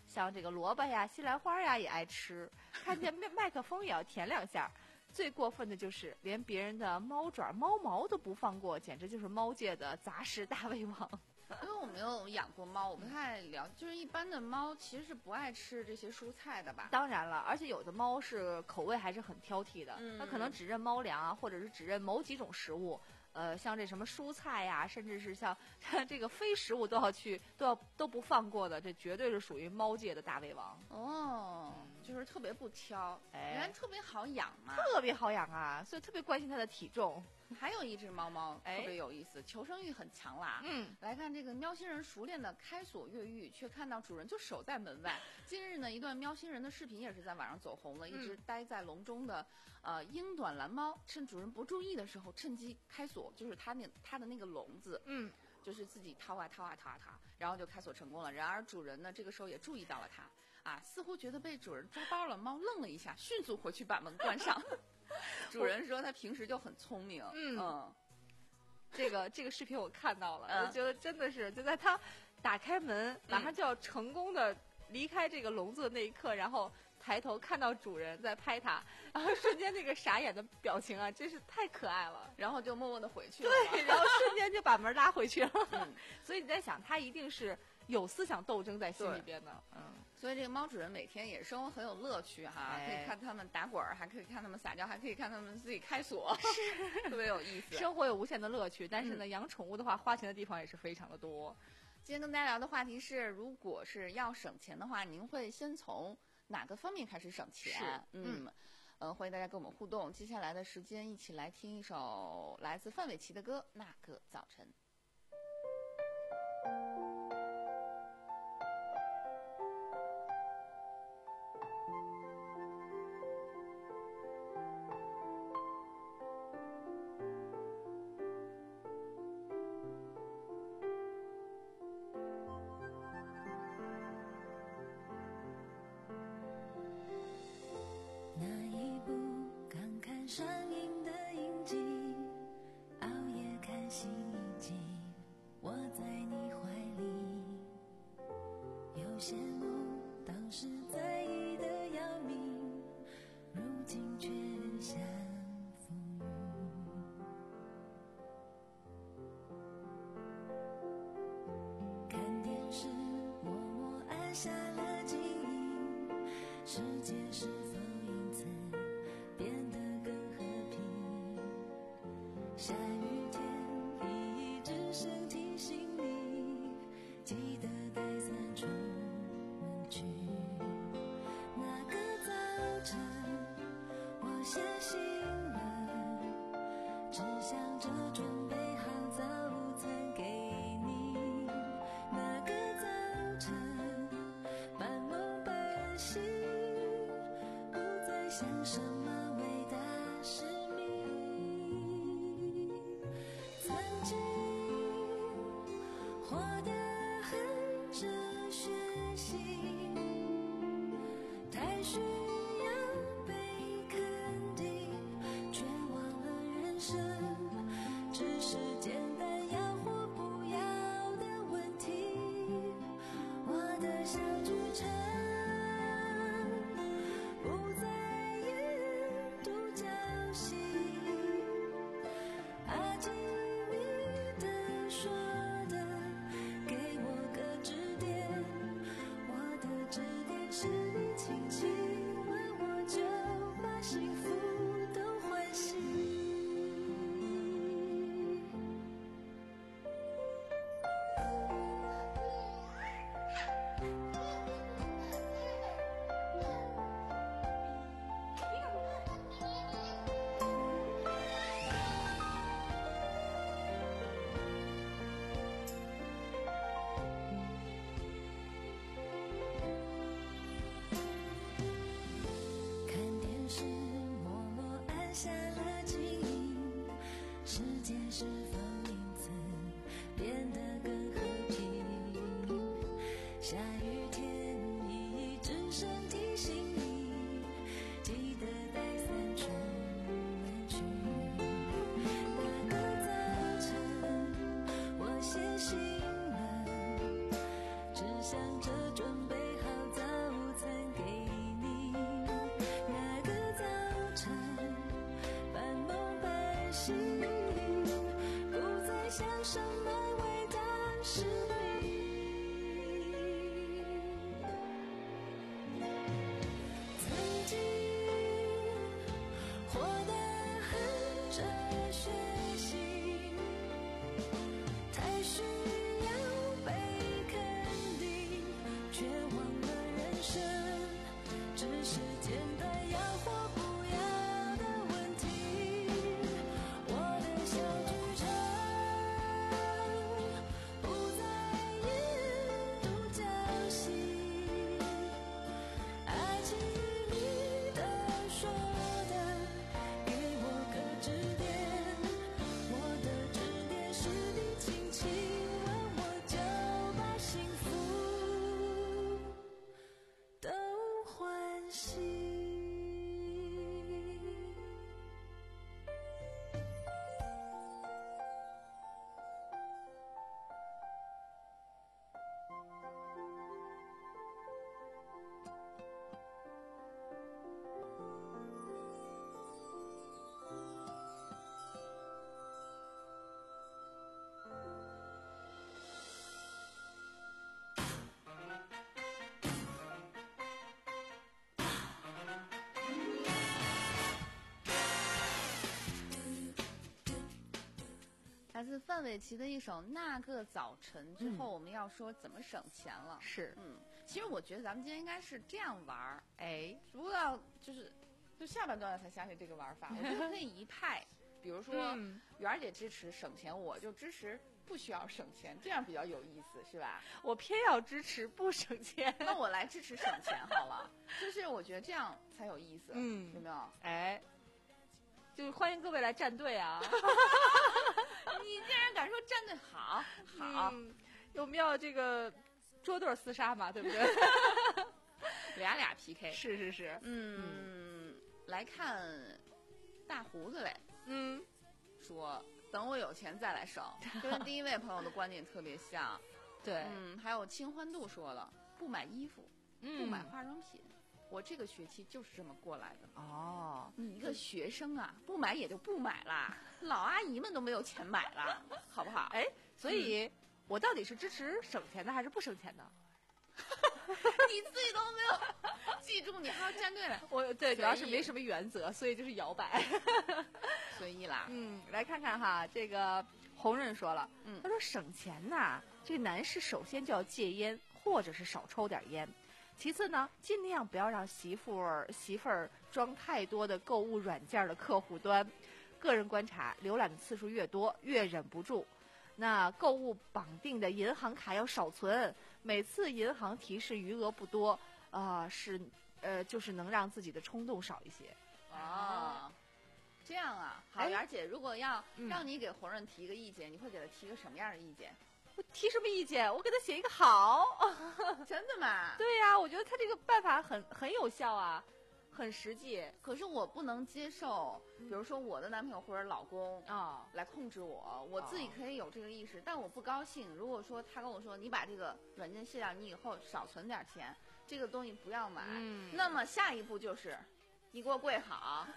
像这个萝卜呀、西兰花呀也爱吃，看见麦麦克风也要舔两下。最过分的就是连别人的猫爪、猫毛都不放过，简直就是猫界的杂食大胃王。 因为我没有养过猫，我不太了解。就是一般的猫其实是不爱吃这些蔬菜的吧？ 当然了，而且有的猫是口味还是很挑剔的， 嗯它可能只认猫粮啊，或者是只认某几种食物。呃，像这什么蔬菜呀、甚至是像这个非食物都要去都要都不放过的，这绝对是属于猫界的大胃王。 哦，就是特别不挑， 哎原来特别好养嘛， 特别好养啊，所以特别关心它的体重。 还有一只猫猫哎特别有意思，求生欲很强啦。 嗯， 来看这个喵星人熟练的开锁越狱，却看到主人就守在门外。近日呢，一段喵星人的视频也是在网上走红了。一只待在笼中的呃英短蓝猫，趁主人不注意的时候，趁机开锁，就是它那它的那个笼子， 嗯， 就是自己掏啊掏啊掏啊掏，然后就开锁成功了。然而主人呢，这个时候也注意到了它，啊，似乎觉得被主人抓包了，猫愣了一下，迅速回去把门关上。主人说他平时就很聪明， 嗯嗯这个这个视频我看到了， 嗯我觉得真的是就在它打开门，马上就要成功的离开这个笼子的那一刻，然后抬头看到主人在拍它，然后瞬间那个傻眼的表情啊，真是太可爱了。 然后就默默的回去了。 对，然后瞬间就把门拉回去了。 嗯所以你在想，他一定是有思想斗争在心里边的。嗯， 所以这个猫主人每天也生活很有乐趣哈， 哎可以看他们打滚儿，还可以看他们撒娇，还可以看他们自己开锁，是特别有意思。 生活有无限的乐趣，但是呢， 嗯养宠物的话，花钱的地方也是非常的多。 今天跟大家聊的话题是，如果是要省钱的话，您会先从哪个方面开始省钱？ 是嗯。嗯呃，欢迎大家跟我们互动。接下来的时间，一起来听一首来自范玮琪的歌《那个早晨》。 那一部刚看上映的影集，熬夜看新一集，我在你怀里。有些梦当时在意的要命，如今却像风雨。看电视，默默按下了静音，世界是否因此变得更和平？下雨天，一直声提醒你，记得带伞出门去。那个早晨，我先醒了，只想着准备好早餐给你。那个早晨，半梦半醒，不再想什么伟大使命。曾经活得很哲学性，太需要被肯定，却忘了人生只是简单要或不要的问题。我的小剧场不再演独角戏，阿基米德说的，给我个指点，我的指点是你轻轻吻，我就把幸福都唤醒。看电视，默默按下了静音，世界是否因此变得更和平？下雨天，一直声提醒你，记得带伞出门去。那个早晨，我先醒了，只想着准备好早心，不再想什么伟大使命。曾经活得很哲学性，太需要被肯定，却忘了人生只是简单要或不要的问题。我的小剧场不再演独角戏，爱情里的说的，给我个指点。我的指点是你轻轻吻我，就把幸福都唤醒。 来自范玮琪的一首《那个早晨》之后，我们要说怎么省钱了。 是， 嗯，其实我觉得咱们今天应该是这样玩儿，哎，只不过要就是就下半段才想起这个玩法，我觉得可以一派，比如说嗯媛儿姐支持省钱，我就支持不需要省钱，这样比较有意思，是吧？ 我偏要支持不省钱。 那我来支持省钱好了，就是我觉得这样才有意思， 嗯有没有？ 哎，就是欢迎各位来站队啊！ 你竟然敢说站队好，好， 嗯有没有这个捉对儿厮杀嘛？对不对？ 俩俩 P K， 是是是， 嗯，来看大胡子嘞， 嗯， 说等我有钱再来省，跟第一位朋友的观点特别像。 对， 嗯，还有清欢度说了，不买衣服， 嗯不买化妆品，我这个学期就是这么过来的。 哦， 你一个学生啊，不买也就不买啦，老阿姨们都没有钱买了，好不好？ 哎，所以、我到底是支持省钱的还是不省钱的？ 你自己都没有记住，你还要站队了。 我对，主要是随意没什么原则，所以就是摇摆。 随意啦。 嗯，来看看哈，这个红润说了， 嗯他说省钱呐，这个男士首先就要戒烟，或者是少抽点烟。其次呢，尽量不要让媳妇儿媳妇儿装太多的购物软件的客户端。个人观察，浏览的次数越多，越忍不住。那购物绑定的银行卡要少存，每次银行提示余额不多，啊、呃，是呃，就是能让自己的冲动少一些。 哦，这样啊，好， 哎媛儿姐，如果要嗯让你给红润提一个意见，你会给他提个什么样的意见？ 我提什么意见？我给他写一个好。 真的吗？ 对呀、我觉得他这个办法很很有效啊，很实际。 可是我不能接受，比如说我的男朋友或者老公啊、 来控制我，我自己可以有这个意识，但我不高兴。如果说他跟我说你把这个软件卸掉，你以后少存点钱，这个东西不要买， 嗯那么下一步就是你给我跪好。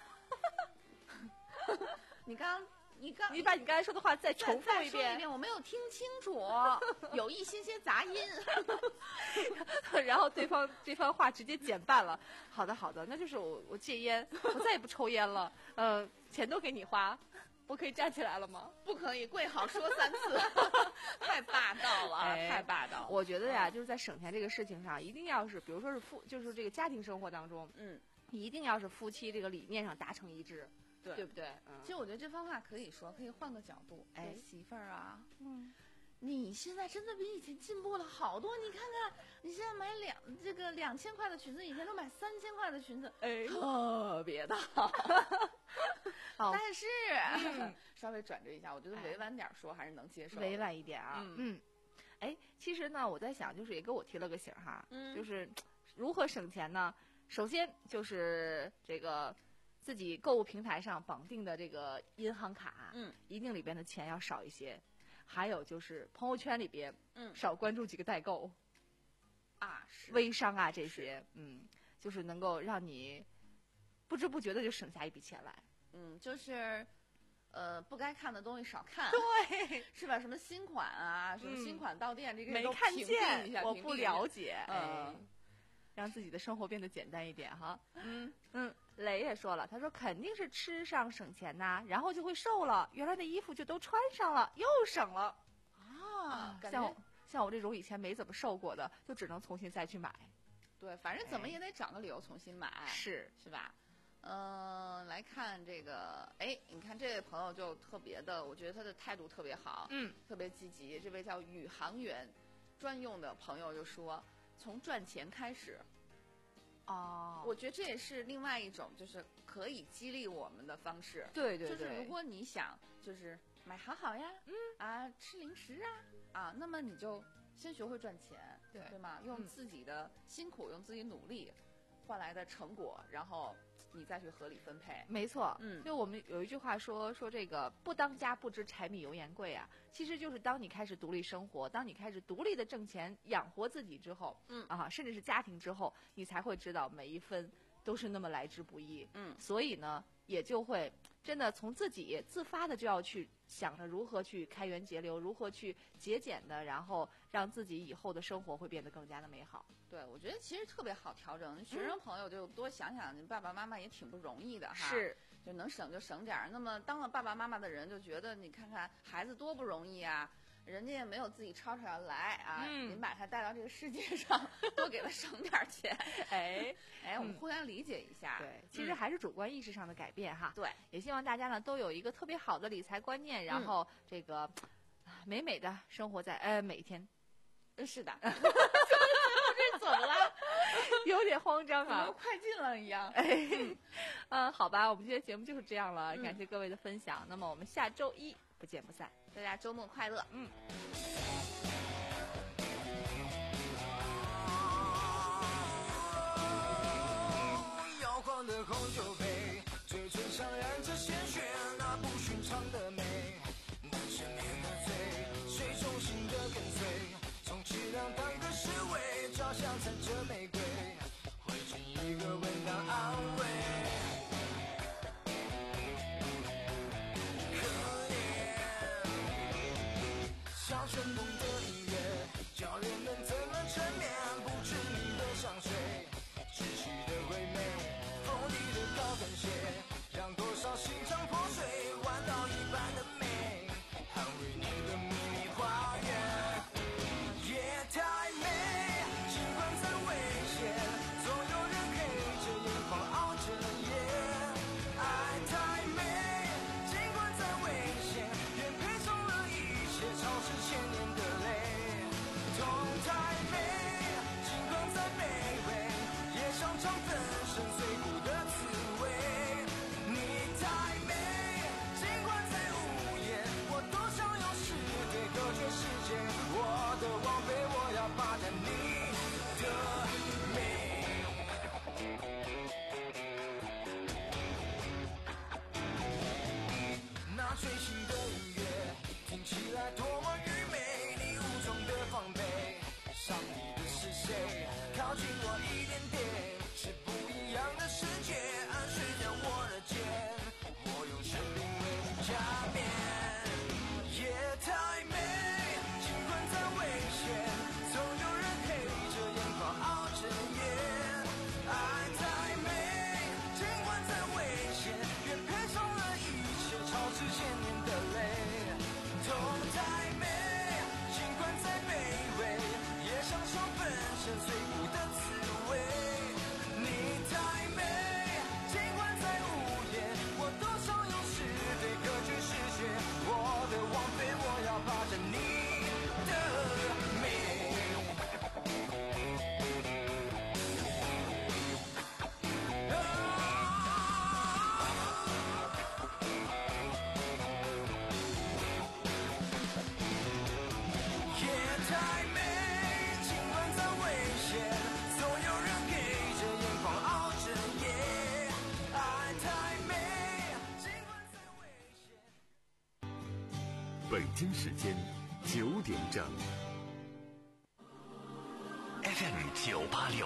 你刚你刚你把你刚才说的话再再重复一遍， 再说一遍，我没有听清楚，有一些些杂音。 然后对方对方话直接减半了。好的好的，那就是我我戒烟，我再也不抽烟了。呃，钱都给你花，我可以站起来了吗？ 不可以跪好说三次，太霸道了， 哎太霸道了。 我觉得呀，就是在省钱这个事情上，一定要是，比如说是夫，就是这个家庭生活当中， 嗯， 一定要是夫妻这个理念上达成一致， 对对不对？嗯其实我觉得这番话可以说，可以换个角度。哎， 对媳妇儿啊， 嗯， 你现在真的比以前进步了好多。你看看，你现在买两这个两千块的裙子，以前都买三千块的裙子， 哎， 特别的好。 好但是、 嗯稍微转折一下，我觉得委婉点说还是能接受的。 委婉一点啊， 嗯嗯，哎，其实呢，我在想，就是也给我提了个醒儿哈， 嗯就是如何省钱呢？首先就是这个自己购物平台上绑定的这个银行卡， 嗯， 一定里边的钱要少一些。还有就是朋友圈里边， 嗯少关注几个代购、 啊，是微商啊这些，嗯，就是能够让你不知不觉的就省下一笔钱来。 嗯，就是呃，不该看的东西少看， 对， 是吧？什么新款啊，什么新款到店，这个都没看屏蔽一下见，我不了解， 嗯、 哎，让自己的生活变得简单一点哈。嗯嗯，雷也说了，他说肯定是吃上省钱呐，然后就会瘦了，原来的衣服就都穿上了，又省了啊。 像我像我这种以前没怎么瘦过的，就只能重新再去买。 对，反正怎么也得找个理由重新买， 是是吧？嗯、呃，来看这个，哎，你看这位朋友就特别的，我觉得他的态度特别好， 嗯， 特别积极。这位叫宇航员专用的朋友就说，从赚钱开始。 哦， 我觉得这也是另外一种，就是可以激励我们的方式。 对对对， 就是如果你想，就是买好好呀， 嗯啊，吃零食啊，啊，那么你就先学会赚钱， 对对吗？用自己的辛苦，嗯、用自己努力换来的成果，然后你再去合理分配。 没错， 嗯， 就我们有一句话说说这个不当家不知柴米油盐贵啊，其实就是当你开始独立生活，当你开始独立的挣钱养活自己之后， 嗯啊，甚至是家庭之后，你才会知道每一分都是那么来之不易， 嗯， 所以呢，也就会真的从自己自发的就要去想着如何去开源节流，如何去节俭的，然后让自己以后的生活会变得更加的美好。 对，我觉得其实特别好调整。学生朋友就多想想，你爸爸妈妈也挺不容易的哈。 是， 就能省就省点儿。那么当了爸爸妈妈的人就觉得，你看看孩子多不容易啊，人家也没有自己吵吵要来啊， 嗯、 您把他带到这个世界上，多给他省点钱。 哎哎，我们互相理解一下。 嗯、对，其实还是主观意识上的改变哈。 对， 也希望大家呢都有一个特别好的理财观念，然后这个、嗯、美美的生活在呃每一天。 是的。 这怎么了？有点慌张啊， 都快进了一样。 哎，嗯，好吧，我们今天节目就是这样了， 嗯、 感谢各位的分享。那么我们下周一不见不散， 大家周末快乐。 嗯。 摇晃的红酒杯，嘴唇上染着鲜血，那不寻常的美，那千年的罪，谁衷心的跟随？从质量当个侍卫，照相踩着玫瑰，会尽一个吻当安慰。可怜，像旋风的音乐，叫人们怎么沉眠？不知你的香水，窒息的唯美，锋利的高跟鞋，让多少心肠破碎，弯刀一般的美，捍卫你的秘密花园。夜太美，尽管再危险，总有人黑着眼眶熬着夜。爱太美，尽管再危险，也配送了一切，超市千年的泪。痛太美，尽管再卑微，也想尝粉身碎骨的滋味。你太美，尽管再无言，我多想用诗对隔绝世界。我的王妃，我要霸占你的美。那最新的音乐听起来多么愚昧，你无从的防备，上帝的是谁？靠近我一点点，是不一样的世界，暗示着我的肩，我用生命为你加冕。夜太美，尽管再危险，总有人黑着眼眶熬着夜。爱太美，尽管再危险，也配送了一切，超之千年的泪。痛太美，尽管再卑微，也享受粉身碎骨的滋味。你太美，尽管再无言，我多少用诗对隔绝世界。我的王妃，我要霸占你的美。夜太美，尽管再危险，总有人黑着眼眶熬着夜。爱太美，尽管再危险。 北京时间九点整。 F M 九八六